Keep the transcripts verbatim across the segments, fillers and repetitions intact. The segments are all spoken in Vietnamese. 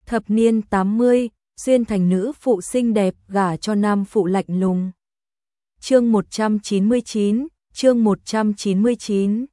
Thập niên tám mươi, xuyên thành nữ phụ xinh đẹp gả cho nam phụ lạnh lùng. Chương một trăm chín mươi chín, chương một trăm chín mươi chín.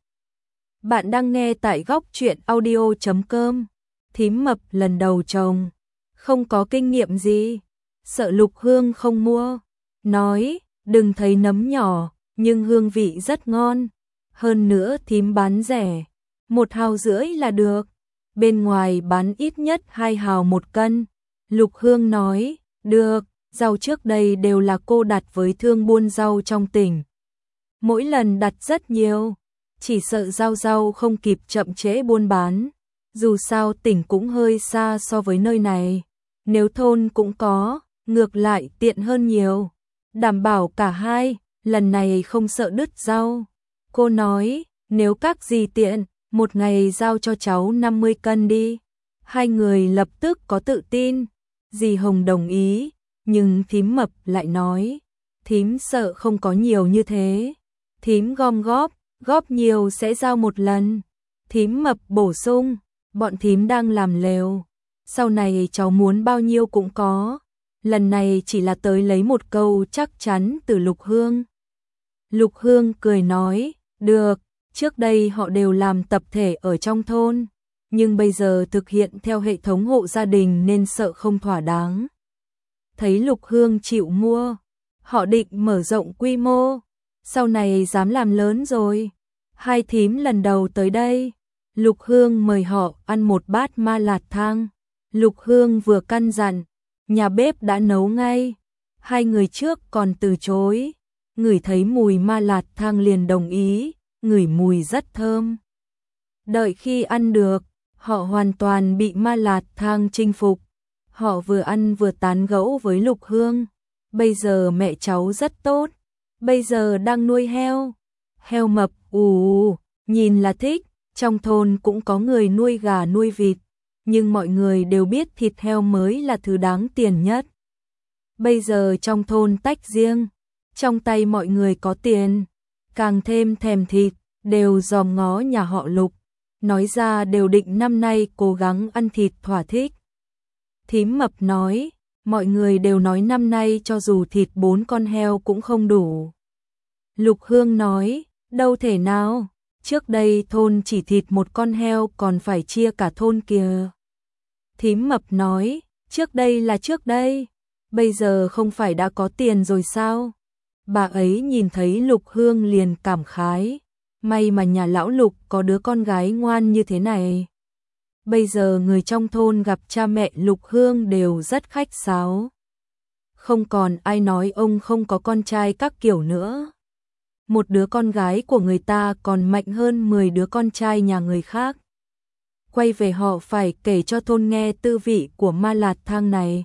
Bạn đang nghe tại góc truyện audio chấm com. Thím mập lần đầu chồng, không có kinh nghiệm gì, sợ Lục Hương không mua, nói, đừng thấy nấm nhỏ, nhưng hương vị rất ngon, hơn nữa thím bán rẻ, một hào rưỡi là được, bên ngoài bán ít nhất hai hào một cân. Lục Hương nói, được, rau trước đây đều là cô đặt với thương buôn rau trong tỉnh. Mỗi lần đặt rất nhiều, chỉ sợ rau rau không kịp chậm trễ buôn bán. Dù sao tỉnh cũng hơi xa so với nơi này, nếu thôn cũng có, ngược lại tiện hơn nhiều. Đảm bảo cả hai, lần này không sợ đứt rau. Cô nói, nếu các dì tiện, một ngày giao cho cháu năm mươi cân đi. Hai người lập tức có tự tin. Dì Hồng đồng ý, nhưng thím mập lại nói, thím sợ không có nhiều như thế. Thím gom góp, góp nhiều sẽ giao một lần. Thím mập bổ sung, bọn thím đang làm lều, sau này cháu muốn bao nhiêu cũng có. Lần này chỉ là tới lấy một câu chắc chắn từ Lục Hương. Lục Hương cười nói, được, trước đây họ đều làm tập thể ở trong thôn, nhưng bây giờ thực hiện theo hệ thống hộ gia đình nên sợ không thỏa đáng. Thấy Lục Hương chịu mua, họ định mở rộng quy mô, sau này dám làm lớn rồi. Hai thím lần đầu tới đây, Lục Hương mời họ ăn một bát ma lạt thang. Lục Hương vừa căn dặn, nhà bếp đã nấu ngay. Hai người trước còn từ chối, ngửi thấy mùi ma lạt thang liền đồng ý, ngửi mùi rất thơm. Đợi khi ăn được, họ hoàn toàn bị ma lạt thang chinh phục. Họ vừa ăn vừa tán gẫu với Lục Hương. Bây giờ mẹ cháu rất tốt, bây giờ đang nuôi heo. Heo mập ù, nhìn là thích. Trong thôn cũng có người nuôi gà nuôi vịt, nhưng mọi người đều biết thịt heo mới là thứ đáng tiền nhất. Bây giờ trong thôn tách riêng, trong tay mọi người có tiền, càng thêm thèm thịt, đều dòm ngó nhà họ Lục, nói ra đều định năm nay cố gắng ăn thịt thỏa thích. Thím mập nói, mọi người đều nói năm nay cho dù thịt bốn con heo cũng không đủ. Lục Hương nói, đâu thể nào. Trước đây thôn chỉ thịt một con heo còn phải chia cả thôn kìa. Thím mập nói, trước đây là trước đây, bây giờ không phải đã có tiền rồi sao? Bà ấy nhìn thấy Lục Hương liền cảm khái, may mà nhà lão Lục có đứa con gái ngoan như thế này. Bây giờ người trong thôn gặp cha mẹ Lục Hương đều rất khách sáo. Không còn ai nói ông không có con trai các kiểu nữa. Một đứa con gái của người ta còn mạnh hơn mười đứa con trai nhà người khác. Quay về họ phải kể cho thôn nghe tư vị của ma lạt thang này.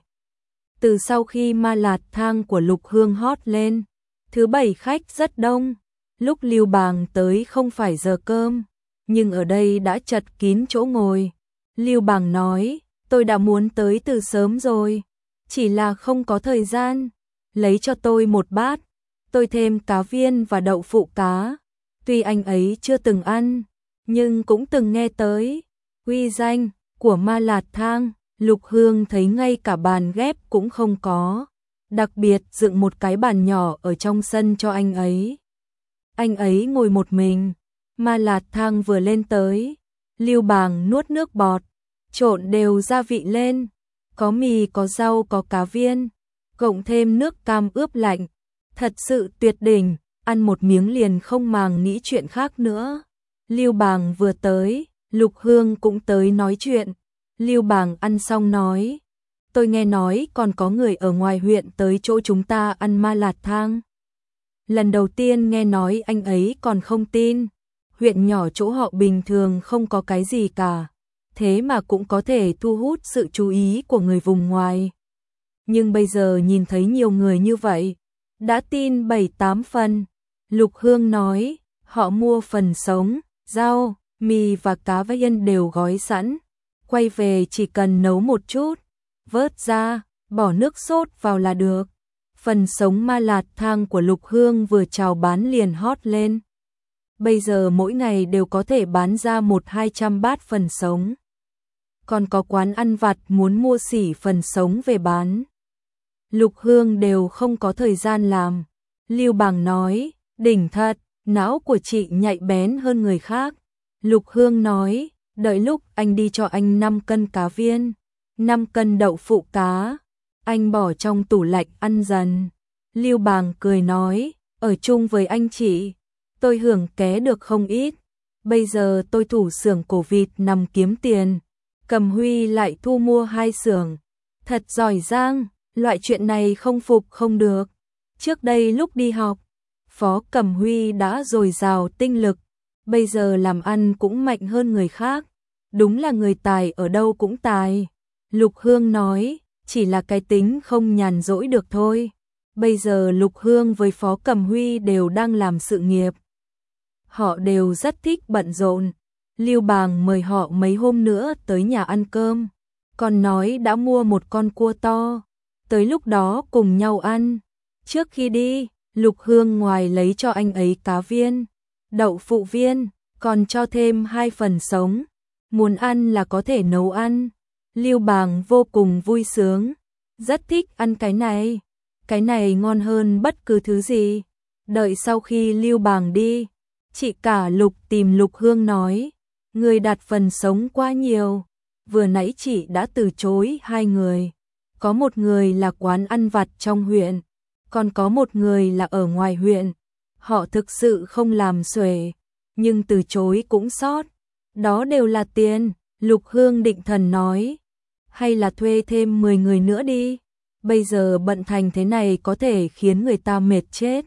Từ sau khi ma lạt thang của Lục Hương hot lên, thứ bảy khách rất đông. Lúc Lưu Bàng tới không phải giờ cơm, nhưng ở đây đã chật kín chỗ ngồi. Lưu Bàng nói, tôi đã muốn tới từ sớm rồi, chỉ là không có thời gian. Lấy cho tôi một bát. Tôi thêm cá viên và đậu phụ cá. Tuy anh ấy chưa từng ăn, nhưng cũng từng nghe tới uy danh của ma lạt thang. Lục Hương thấy ngay cả bàn ghép cũng không có, đặc biệt dựng một cái bàn nhỏ ở trong sân cho anh ấy. Anh ấy ngồi một mình. Ma lạt thang vừa lên tới, Lưu Bàng nuốt nước bọt, trộn đều gia vị lên, có mì có rau có cá viên, cộng thêm nước cam ướp lạnh. Thật sự tuyệt đỉnh, ăn một miếng liền không màng nghĩ chuyện khác nữa. Lưu Bàng vừa tới, Lục Hương cũng tới nói chuyện. Lưu Bàng ăn xong nói, tôi nghe nói còn có người ở ngoài huyện tới chỗ chúng ta ăn ma lạt thang. Lần đầu tiên nghe nói anh ấy còn không tin, huyện nhỏ chỗ họ bình thường không có cái gì cả, thế mà cũng có thể thu hút sự chú ý của người vùng ngoài. Nhưng bây giờ nhìn thấy nhiều người như vậy, đã tin bảy tám phần. Lục Hương nói, họ mua phần sống, rau, mì và cá viên đều gói sẵn. Quay về chỉ cần nấu một chút, vớt ra, bỏ nước sốt vào là được. Phần sống ma lạt thang của Lục Hương vừa chào bán liền hot lên. Bây giờ mỗi ngày đều có thể bán ra một hai trăm bát phần sống. còn có quán ăn vặt muốn mua xỉ phần sống về bán. Lục Hương đều không có thời gian làm. Lưu Bàng nói, đỉnh thật, não của chị nhạy bén hơn người khác. Lục Hương nói, đợi lúc anh đi cho anh năm cân cá viên, năm cân đậu phụ cá, anh bỏ trong tủ lạnh ăn dần. Lưu Bàng cười nói, ở chung với anh chị, tôi hưởng ké được không ít. Bây giờ tôi thủ xưởng cổ vịt nằm kiếm tiền, Cầm Huy lại thu mua hai xưởng. Thật giỏi giang, loại chuyện này không phục không được. Trước đây lúc đi học, Phó Cầm Huy đã dồi dào tinh lực, bây giờ làm ăn cũng mạnh hơn người khác. Đúng là người tài ở đâu cũng tài. Lục Hương nói, chỉ là cái tính không nhàn rỗi được thôi. Bây giờ Lục Hương với Phó Cầm Huy đều đang làm sự nghiệp. Họ đều rất thích bận rộn. Lưu Bàng mời họ mấy hôm nữa tới nhà ăn cơm, còn nói đã mua một con cua to, tới lúc đó cùng nhau ăn. Trước khi đi, Lục Hương ngoài lấy cho anh ấy cá viên, đậu phụ viên, còn cho thêm hai phần sống. Muốn ăn là có thể nấu ăn. Lưu Bàng vô cùng vui sướng, rất thích ăn cái này. Cái này ngon hơn bất cứ thứ gì. Đợi sau khi Lưu Bàng đi, chị cả Lục tìm Lục Hương nói, người đặt phần sống quá nhiều. Vừa nãy chị đã từ chối hai người. Có một người là quán ăn vặt trong huyện, còn có một người là ở ngoài huyện. Họ thực sự không làm xuể, nhưng từ chối cũng sót. Đó đều là tiền. Lục Hương định thần nói, hay là thuê thêm mười người nữa đi. Bây giờ bận thành thế này có thể khiến người ta mệt chết.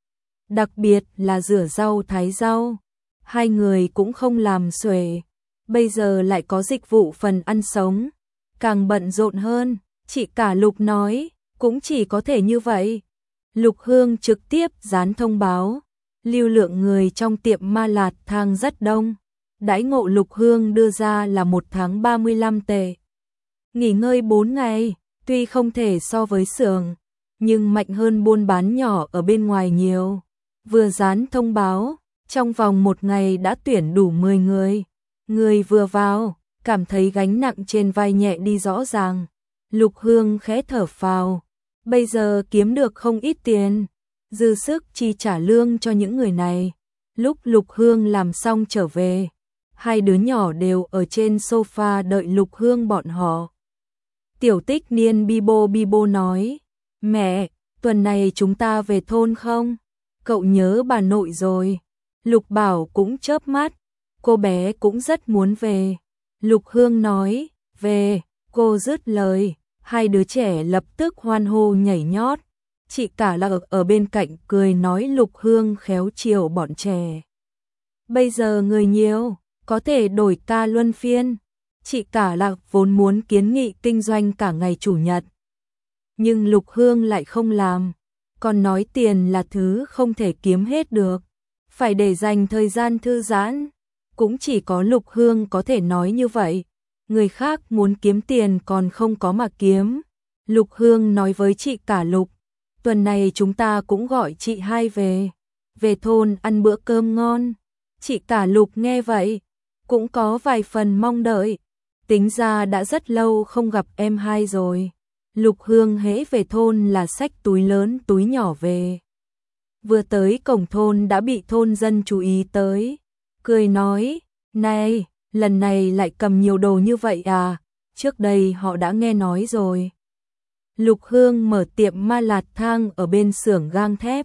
Đặc biệt là rửa rau thái rau. Hai người cũng không làm xuể. Bây giờ lại có dịch vụ phần ăn sống, càng bận rộn hơn. Chị cả Lục nói, cũng chỉ có thể như vậy. Lục Hương trực tiếp dán thông báo, lưu lượng người trong tiệm Ma Lạt Thang rất đông. Đãi ngộ Lục Hương đưa ra là một tháng ba mươi lăm tệ. Nghỉ ngơi bốn ngày, tuy không thể so với xưởng, nhưng mạnh hơn buôn bán nhỏ ở bên ngoài nhiều. Vừa dán thông báo, trong vòng một ngày đã tuyển đủ mười người. Người vừa vào, cảm thấy gánh nặng trên vai nhẹ đi rõ ràng. Lục Hương khẽ thở phào, bây giờ kiếm được không ít tiền, dư sức chi trả lương cho những người này. Lúc Lục Hương làm xong trở về, hai đứa nhỏ đều ở trên sofa đợi Lục Hương bọn họ. Tiểu Tích Niên Bibo Bibo nói, mẹ, tuần này chúng ta về thôn không? Cậu nhớ bà nội rồi. Lục Bảo cũng chớp mắt, cô bé cũng rất muốn về. Lục Hương nói, về, cô dứt lời, hai đứa trẻ lập tức hoan hô nhảy nhót. Chị cả là ở, ở bên cạnh cười nói Lục Hương khéo chiều bọn trẻ. Bây giờ người nhiều, có thể đổi ca luân phiên. Chị cả là vốn muốn kiến nghị kinh doanh cả ngày chủ nhật, nhưng Lục Hương lại không làm, còn nói tiền là thứ không thể kiếm hết được, phải để dành thời gian thư giãn. Cũng chỉ có Lục Hương có thể nói như vậy, người khác muốn kiếm tiền còn không có mà kiếm. Lục Hương nói với chị cả Lục, tuần này chúng ta cũng gọi chị hai về, về thôn ăn bữa cơm ngon. Chị cả Lục nghe vậy, cũng có vài phần mong đợi, tính ra đã rất lâu không gặp em hai rồi. Lục Hương hễ về thôn là xách túi lớn túi nhỏ về. Vừa tới cổng thôn đã bị thôn dân chú ý tới, cười nói, này, lần này lại cầm nhiều đồ như vậy à, trước đây họ đã nghe nói rồi. Lục Hương mở tiệm Ma Lạt Thang ở bên xưởng gang thép.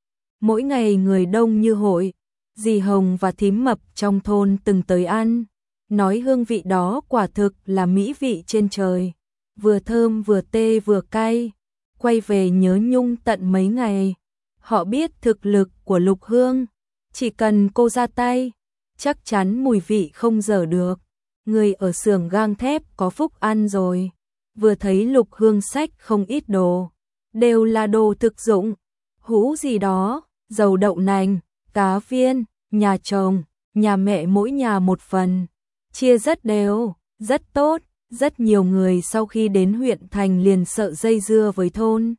Mỗi ngày người đông như hội, dì Hồng và thím Mập trong thôn từng tới ăn, nói hương vị đó quả thực là mỹ vị trên trời, vừa thơm vừa tê vừa cay, quay về nhớ nhung tận mấy ngày. Họ biết thực lực của Lục Hương, chỉ cần cô ra tay, chắc chắn mùi vị không dở được. Người ở xưởng gang thép có phúc ăn rồi. Vừa thấy Lục Hương xách không ít đồ, đều là đồ thực dụng, hũ gì đó, dầu đậu nành, cá viên, nhà chồng, nhà mẹ mỗi nhà một phần, chia rất đều, rất tốt. Rất nhiều người sau khi đến huyện thành liền sợ dây dưa với thôn.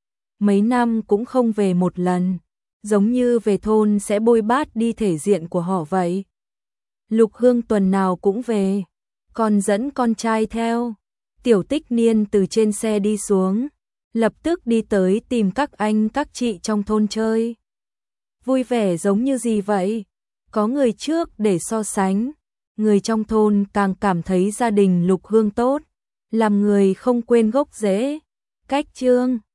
Mấy năm cũng không về một lần, giống như về thôn sẽ bôi bát đi thể diện của họ vậy. Lục Hương tuần nào cũng về, còn dẫn con trai theo. Tiểu Tích Niên từ trên xe đi xuống, lập tức đi tới tìm các anh các chị trong thôn chơi. Vui vẻ giống như gì vậy? Có người trước để so sánh, người trong thôn càng cảm thấy gia đình Lục Hương tốt, làm người không quên gốc rễ. Cách chương